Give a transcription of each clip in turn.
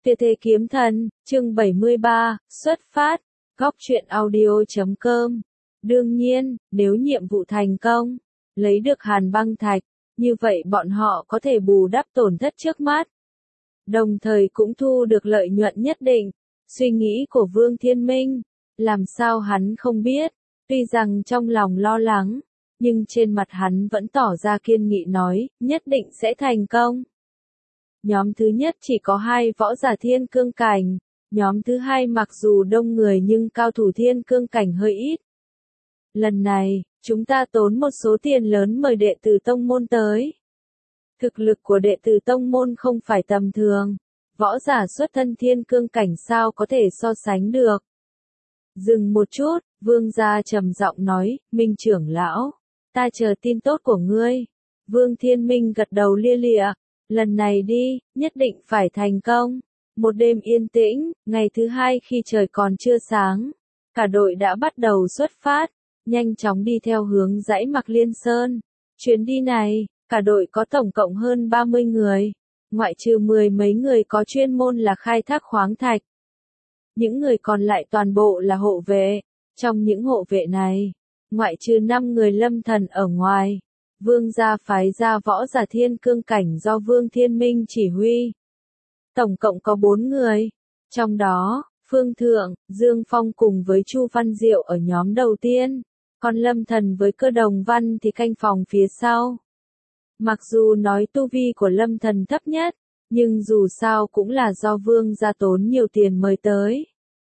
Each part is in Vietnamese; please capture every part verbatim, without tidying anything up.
Tuyệt thế kiếm thần, chương bảy mươi ba, xuất phát, góc truyện audio chấm com. Đương nhiên, nếu nhiệm vụ thành công, lấy được hàn băng thạch, như vậy bọn họ có thể bù đắp tổn thất trước mắt. Đồng thời cũng thu được lợi nhuận nhất định. Suy nghĩ của Vương Thiên Minh, làm sao hắn không biết, tuy rằng trong lòng lo lắng, nhưng trên mặt hắn vẫn tỏ ra kiên nghị nói, nhất định sẽ thành công. Nhóm thứ nhất chỉ có hai võ giả thiên cương cảnh, nhóm thứ hai mặc dù đông người nhưng cao thủ thiên cương cảnh hơi ít. Lần này, chúng ta tốn một số tiền lớn mời đệ tử tông môn tới. Thực lực của đệ tử tông môn không phải tầm thường, võ giả xuất thân thiên cương cảnh sao có thể so sánh được. Dừng một chút, Vương gia trầm giọng nói, Minh trưởng lão, ta chờ tin tốt của ngươi. Vương Thiên Minh gật đầu lia lịa, lần này đi, nhất định phải thành công. Một đêm yên tĩnh, ngày thứ hai khi trời còn chưa sáng, cả đội đã bắt đầu xuất phát, nhanh chóng đi theo hướng dãy Mạc Liên Sơn. Chuyến đi này, cả đội có tổng cộng hơn ba mươi người, ngoại trừ mười mấy người có chuyên môn là khai thác khoáng thạch. Những người còn lại toàn bộ là hộ vệ, trong những hộ vệ này, ngoại trừ năm người lâm thần ở ngoài, Vương gia phái ra võ giả thiên cương cảnh do Vương Thiên Minh chỉ huy. Tổng cộng có bốn người, trong đó, Phương Thượng, Dương Phong cùng với Chu Văn Diệu ở nhóm đầu tiên, còn Lâm Thần với Cơ Đồng Văn thì canh phòng phía sau. Mặc dù nói tu vi của Lâm Thần thấp nhất, nhưng dù sao cũng là do Vương gia tốn nhiều tiền mời tới.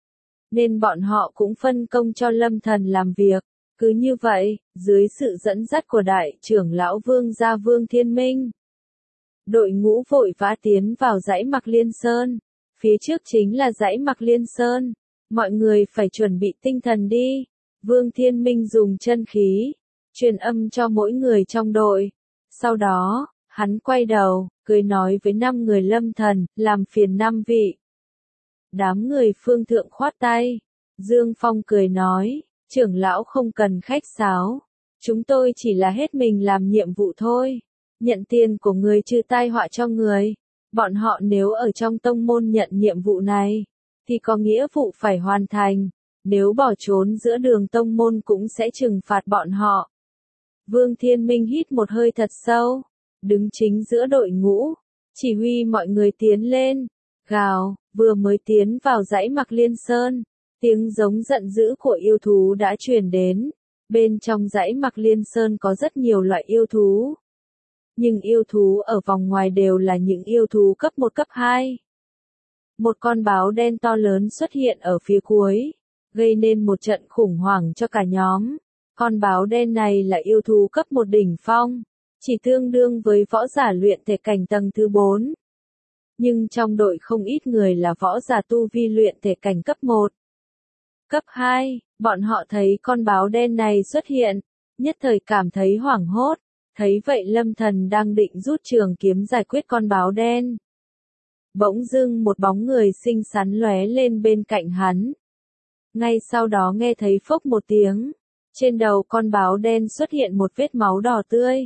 Nên bọn họ cũng phân công cho Lâm Thần làm việc. Cứ như vậy, dưới sự dẫn dắt của đại trưởng lão Vương gia Vương Thiên Minh, đội ngũ vội vã tiến vào dãy Mạc Liên Sơn. Phía trước chính là dãy Mạc Liên Sơn. Mọi người phải chuẩn bị tinh thần đi. Vương Thiên Minh dùng chân khí, truyền âm cho mỗi người trong đội. Sau đó, hắn quay đầu, cười nói với năm người Lâm Thần, làm phiền năm vị. Đám người Phương Thượng khoát tay. Dương Phong cười nói, trưởng lão không cần khách sáo. Chúng tôi chỉ là hết mình làm nhiệm vụ thôi. Nhận tiền của người trừ tai họa cho người. Bọn họ nếu ở trong tông môn nhận nhiệm vụ này, thì có nghĩa vụ phải hoàn thành. Nếu bỏ trốn giữa đường tông môn cũng sẽ trừng phạt bọn họ. Vương Thiên Minh hít một hơi thật sâu, đứng chính giữa đội ngũ, chỉ huy mọi người tiến lên. Gào, vừa mới tiến vào dãy Mạc Liên Sơn, tiếng giống giận dữ của yêu thú đã truyền đến. Bên trong dãy Mạc Liên Sơn có rất nhiều loại yêu thú. Nhưng yêu thú ở vòng ngoài đều là những yêu thú cấp một cấp hai. Một con báo đen to lớn xuất hiện ở phía cuối, gây nên một trận khủng hoảng cho cả nhóm. Con báo đen này là yêu thú cấp một đỉnh phong, chỉ tương đương với võ giả luyện thể cảnh tầng thứ bốn. Nhưng trong đội không ít người là võ giả tu vi luyện thể cảnh cấp một. Cấp hai, bọn họ thấy con báo đen này xuất hiện, nhất thời cảm thấy hoảng hốt, thấy vậy Lâm Thần đang định rút trường kiếm giải quyết con báo đen. Bỗng dưng một bóng người xinh xắn lóe lên bên cạnh hắn. Ngay sau đó nghe thấy phốc một tiếng, trên đầu con báo đen xuất hiện một vết máu đỏ tươi.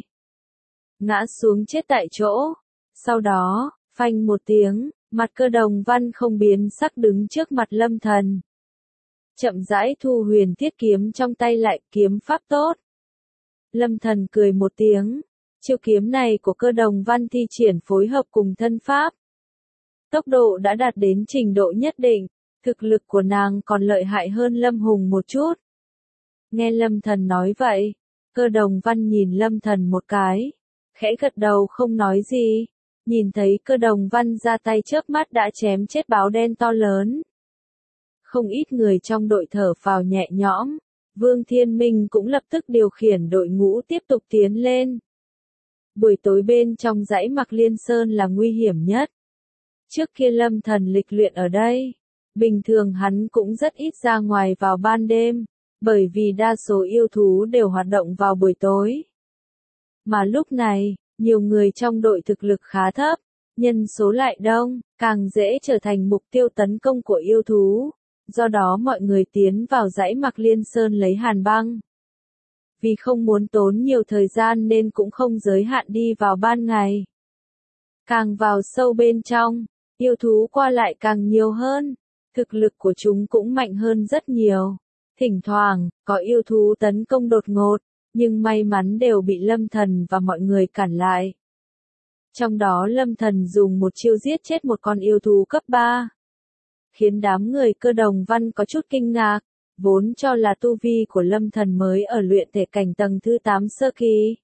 Ngã xuống chết tại chỗ. Sau đó, phanh một tiếng, mặt Cơ Đồng Văn không biến sắc đứng trước mặt Lâm Thần. Chậm rãi thu huyền thiết kiếm trong tay lại, kiếm pháp tốt. Lâm Thần cười một tiếng, chiêu kiếm này của Cơ Đồng Văn thi triển phối hợp cùng thân pháp. Tốc độ đã đạt đến trình độ nhất định, thực lực của nàng còn lợi hại hơn Lâm Hùng một chút. Nghe Lâm Thần nói vậy, Cơ Đồng Văn nhìn Lâm Thần một cái, khẽ gật đầu không nói gì. Nhìn thấy Cơ Đồng Văn ra tay chớp mắt đã chém chết báo đen to lớn. Không ít người trong đội thở phào nhẹ nhõm, Vương Thiên Minh cũng lập tức điều khiển đội ngũ tiếp tục tiến lên. Buổi tối bên trong dãy Mạc Liên Sơn là nguy hiểm nhất. Trước kia Lâm Thần lịch luyện ở đây, bình thường hắn cũng rất ít ra ngoài vào ban đêm, bởi vì đa số yêu thú đều hoạt động vào buổi tối. Mà lúc này, nhiều người trong đội thực lực khá thấp, nhân số lại đông, càng dễ trở thành mục tiêu tấn công của yêu thú. Do đó mọi người tiến vào dãy Mạc Liên Sơn lấy hàn băng. Vì không muốn tốn nhiều thời gian nên cũng không giới hạn đi vào ban ngày. Càng vào sâu bên trong, Yêu thú qua lại càng nhiều hơn, thực lực của chúng cũng mạnh hơn rất nhiều. Thỉnh thoảng, có yêu thú tấn công đột ngột, nhưng may mắn đều bị Lâm Thần và mọi người cản lại. Trong đó Lâm Thần dùng một chiêu giết chết một con yêu thú cấp ba. Khiến đám người Cơ Đồng Văn có chút kinh ngạc, vốn cho là tu vi của Lâm Thần mới ở luyện thể cảnh tầng thứ tám sơ kỳ.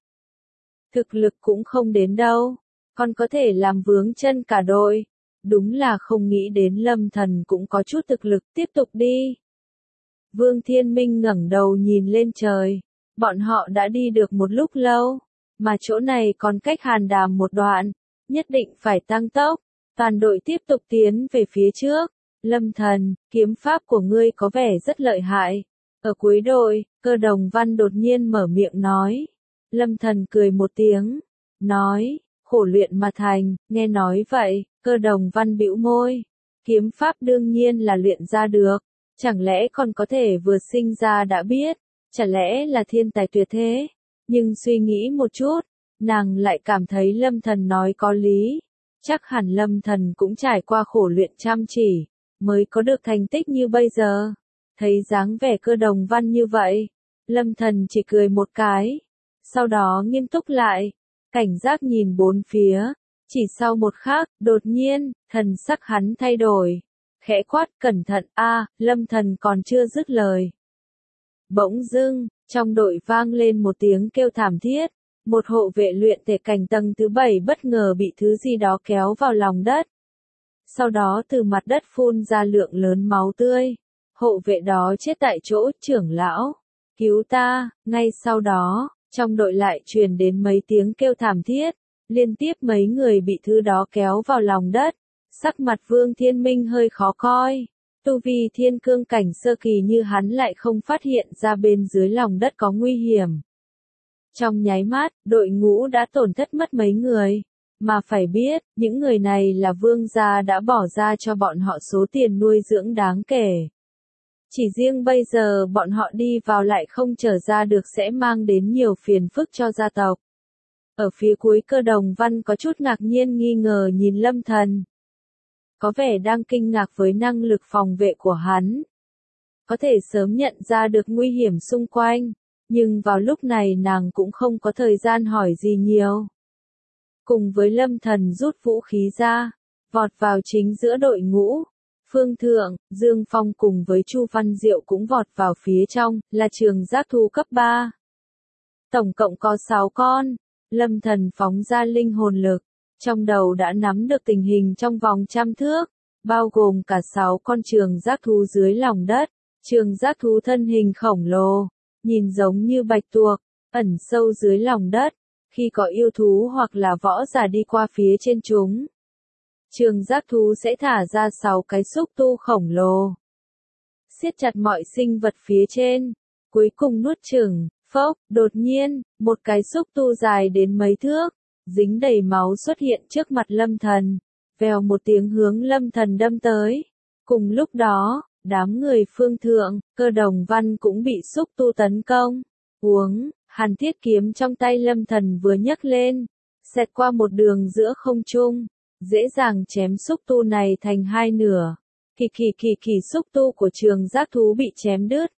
Thực lực cũng không đến đâu, còn có thể làm vướng chân cả đội. Đúng là không nghĩ đến Lâm Thần cũng có chút thực lực, tiếp tục đi. Vương Thiên Minh ngẩng đầu nhìn lên trời, bọn họ đã đi được một lúc lâu, mà chỗ này còn cách Hàn Đàm một đoạn, nhất định phải tăng tốc, toàn đội tiếp tục tiến về phía trước. Lâm Thần, kiếm pháp của ngươi có vẻ rất lợi hại. Ở cuối đội, Cơ Đồng Văn đột nhiên mở miệng nói. Lâm Thần cười một tiếng, nói, khổ luyện mà thành. Nghe nói vậy, Cơ Đồng Văn bĩu môi. Kiếm pháp đương nhiên là luyện ra được, chẳng lẽ còn có thể vừa sinh ra đã biết, chẳng lẽ là thiên tài tuyệt thế. Nhưng suy nghĩ một chút, nàng lại cảm thấy Lâm Thần nói có lý. Chắc hẳn Lâm Thần cũng trải qua khổ luyện chăm chỉ, mới có được thành tích như bây giờ. Thấy dáng vẻ Cơ Đồng Văn như vậy, Lâm Thần chỉ cười một cái, sau đó nghiêm túc lại, cảnh giác nhìn bốn phía. Chỉ sau một khắc, đột nhiên, thần sắc hắn thay đổi, khẽ quát cẩn thận. A, Lâm Thần còn chưa dứt lời. Bỗng dưng, trong đội vang lên một tiếng kêu thảm thiết, một hộ vệ luyện thể cảnh tầng thứ bảy bất ngờ bị thứ gì đó kéo vào lòng đất. Sau đó từ mặt đất phun ra lượng lớn máu tươi. Hộ vệ đó chết tại chỗ. Trưởng lão, cứu ta. Ngay sau đó, trong đội lại truyền đến mấy tiếng kêu thảm thiết, liên tiếp mấy người bị thứ đó kéo vào lòng đất. Sắc mặt Vương Thiên Minh hơi khó coi. Tu vi thiên cương cảnh sơ kỳ như hắn lại không phát hiện ra bên dưới lòng đất có nguy hiểm. Trong nháy mắt, đội ngũ đã tổn thất mất mấy người. Mà phải biết, những người này là vương gia đã bỏ ra cho bọn họ số tiền nuôi dưỡng đáng kể. Chỉ riêng bây giờ bọn họ đi vào lại không trở ra được sẽ mang đến nhiều phiền phức cho gia tộc. Ở phía cuối Cơ Đồng Văn có chút ngạc nhiên nghi ngờ nhìn Lâm Thần. Có vẻ đang kinh ngạc với năng lực phòng vệ của hắn. Có thể sớm nhận ra được nguy hiểm xung quanh, nhưng vào lúc này nàng cũng không có thời gian hỏi gì nhiều. Cùng với Lâm Thần rút vũ khí ra, vọt vào chính giữa đội ngũ. Phương Thượng, Dương Phong cùng với Chu Văn Diệu cũng vọt vào phía trong, là trường giác thú cấp ba. Tổng cộng có sáu con. Lâm Thần phóng ra linh hồn lực, trong đầu đã nắm được tình hình trong vòng trăm thước, bao gồm cả sáu con trường giác thú dưới lòng đất. Trường giác thú thân hình khổng lồ, nhìn giống như bạch tuộc, ẩn sâu dưới lòng đất. Khi có yêu thú hoặc là võ giả đi qua phía trên chúng, trường giác thú sẽ thả ra sáu cái xúc tu khổng lồ, siết chặt mọi sinh vật phía trên, cuối cùng nuốt chửng. Phốc, đột nhiên, một cái xúc tu dài đến mấy thước, dính đầy máu xuất hiện trước mặt Lâm Thần, vèo một tiếng hướng Lâm Thần đâm tới. Cùng lúc đó, đám người Phương Thượng, Cơ Đồng Văn cũng bị xúc tu tấn công. Uống, Hàn Thiết kiếm trong tay Lâm Thần vừa nhấc lên, xẹt qua một đường giữa không trung, dễ dàng chém xúc tu này thành hai nửa. Kỳ kỳ kỳ kỳ xúc tu của trường giác thú bị chém đứt,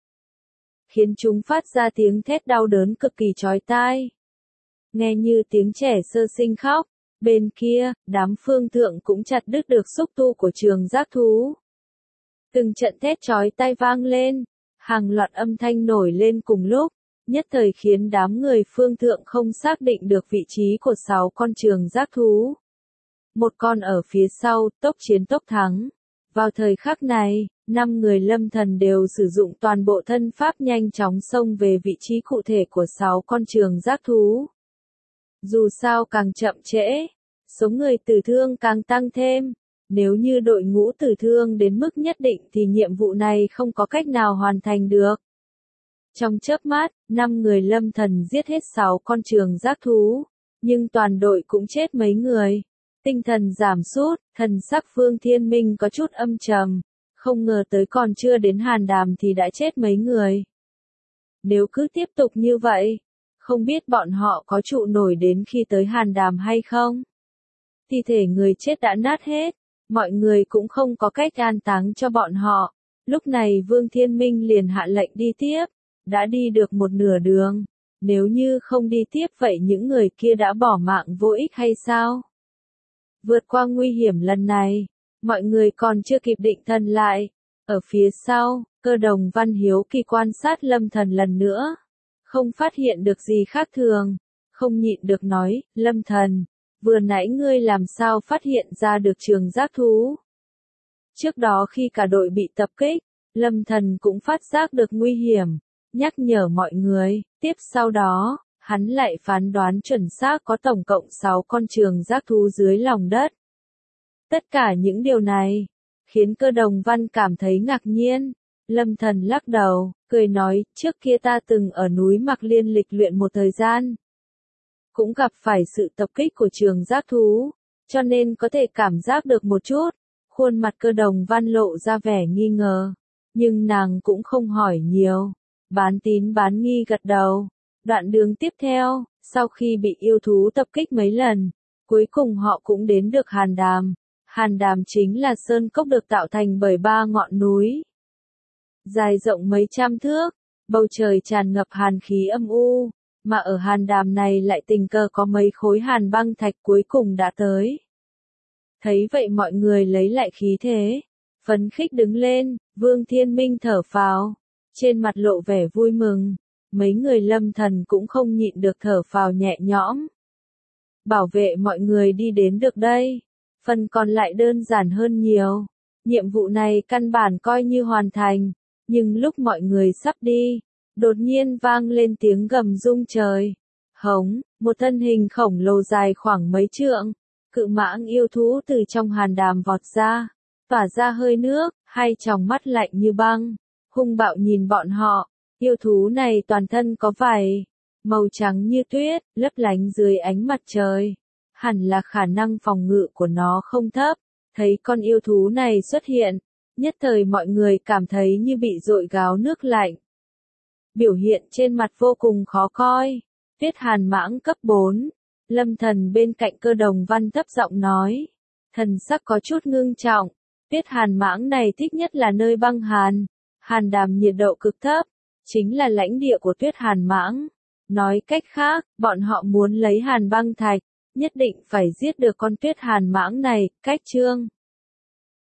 khiến chúng phát ra tiếng thét đau đớn cực kỳ chói tai. Nghe như tiếng trẻ sơ sinh khóc, bên kia, đám Phương Thượng cũng chặt đứt được xúc tu của trường giác thú. Từng trận thét chói tai vang lên, hàng loạt âm thanh nổi lên cùng lúc, nhất thời khiến đám người Phương Thượng không xác định được vị trí của sáu con trường giác thú. Một con ở phía sau, tốc chiến tốc thắng. Vào thời khắc này, năm người Lâm Thần đều sử dụng toàn bộ thân pháp nhanh chóng xông về vị trí cụ thể của sáu con trường giác thú. Dù sao càng chậm trễ, số người tử thương càng tăng thêm. Nếu như đội ngũ tử thương đến mức nhất định thì nhiệm vụ này không có cách nào hoàn thành được. Trong chớp mắt, năm người Lâm Thần giết hết sáu con trường giác thú, nhưng toàn đội cũng chết mấy người. Tinh thần giảm sút, thần sắc Phương Thiên Minh có chút âm trầm, không ngờ tới còn chưa đến Hàn Đàm thì đã chết mấy người. Nếu cứ tiếp tục như vậy, không biết bọn họ có trụ nổi đến khi tới Hàn Đàm hay không? Thi thể người chết đã nát hết, mọi người cũng không có cách an táng cho bọn họ. Lúc này Vương Thiên Minh liền hạ lệnh đi tiếp, đã đi được một nửa đường, nếu như không đi tiếp vậy những người kia đã bỏ mạng vô ích hay sao? Vượt qua nguy hiểm lần này, mọi người còn chưa kịp định thần lại. Ở phía sau, Cơ Đồng Văn hiếu kỳ quan sát Lâm Thần lần nữa, không phát hiện được gì khác thường, không nhịn được nói, Lâm Thần, vừa nãy ngươi làm sao phát hiện ra được trường giác thú? Trước đó khi cả đội bị tập kích, Lâm Thần cũng phát giác được nguy hiểm, nhắc nhở mọi người, tiếp sau đó, hắn lại phán đoán chuẩn xác có tổng cộng sáu con trường giác thú dưới lòng đất. Tất cả những điều này, khiến Cơ Đồng Văn cảm thấy ngạc nhiên. Lâm Thần lắc đầu, cười nói, trước kia ta từng ở núi Mạc Liên lịch luyện một thời gian. Cũng gặp phải sự tập kích của trường giác thú, cho nên có thể cảm giác được một chút. Khuôn mặt Cơ Đồng Văn lộ ra vẻ nghi ngờ, nhưng nàng cũng không hỏi nhiều. Bán tín bán nghi gật đầu. Đoạn đường tiếp theo, sau khi bị yêu thú tập kích mấy lần, cuối cùng họ cũng đến được Hàn Đàm. Hàn Đàm chính là sơn cốc được tạo thành bởi ba ngọn núi. Dài rộng mấy trăm thước, bầu trời tràn ngập hàn khí âm u, mà ở Hàn Đàm này lại tình cờ có mấy khối hàn băng thạch cuối cùng đã tới. Thấy vậy mọi người lấy lại khí thế, phấn khích đứng lên, Vương Thiên Minh thở phào, trên mặt lộ vẻ vui mừng, mấy người Lâm Thần cũng không nhịn được thở phào nhẹ nhõm. Bảo vệ mọi người đi đến được đây, phần còn lại đơn giản hơn nhiều, nhiệm vụ này căn bản coi như hoàn thành, nhưng lúc mọi người sắp đi, đột nhiên vang lên tiếng gầm rung trời. Hống, một thân hình khổng lồ dài khoảng mấy trượng, cự mãng yêu thú từ trong Hàn Đàm vọt ra, tỏa ra hơi nước, hai tròng mắt lạnh như băng, hung bạo nhìn bọn họ. Yêu thú này toàn thân có vảy màu trắng như tuyết, lấp lánh dưới ánh mặt trời. Hẳn là khả năng phòng ngự của nó không thấp. Thấy con yêu thú này xuất hiện, nhất thời mọi người cảm thấy như bị dội gáo nước lạnh. Biểu hiện trên mặt vô cùng khó coi. Tuyết hàn mãng cấp bốn. Lâm Thần bên cạnh Cơ Đồng Văn thấp giọng nói. Thần sắc có chút ngưng trọng. Tuyết hàn mãng này thích nhất là nơi băng hàn. Hàn Đàm nhiệt độ cực thấp, chính là lãnh địa của tuyết hàn mãng. Nói cách khác, bọn họ muốn lấy hàn băng thạch, nhất định phải giết được con tuyết hàn mãng này. Cách chương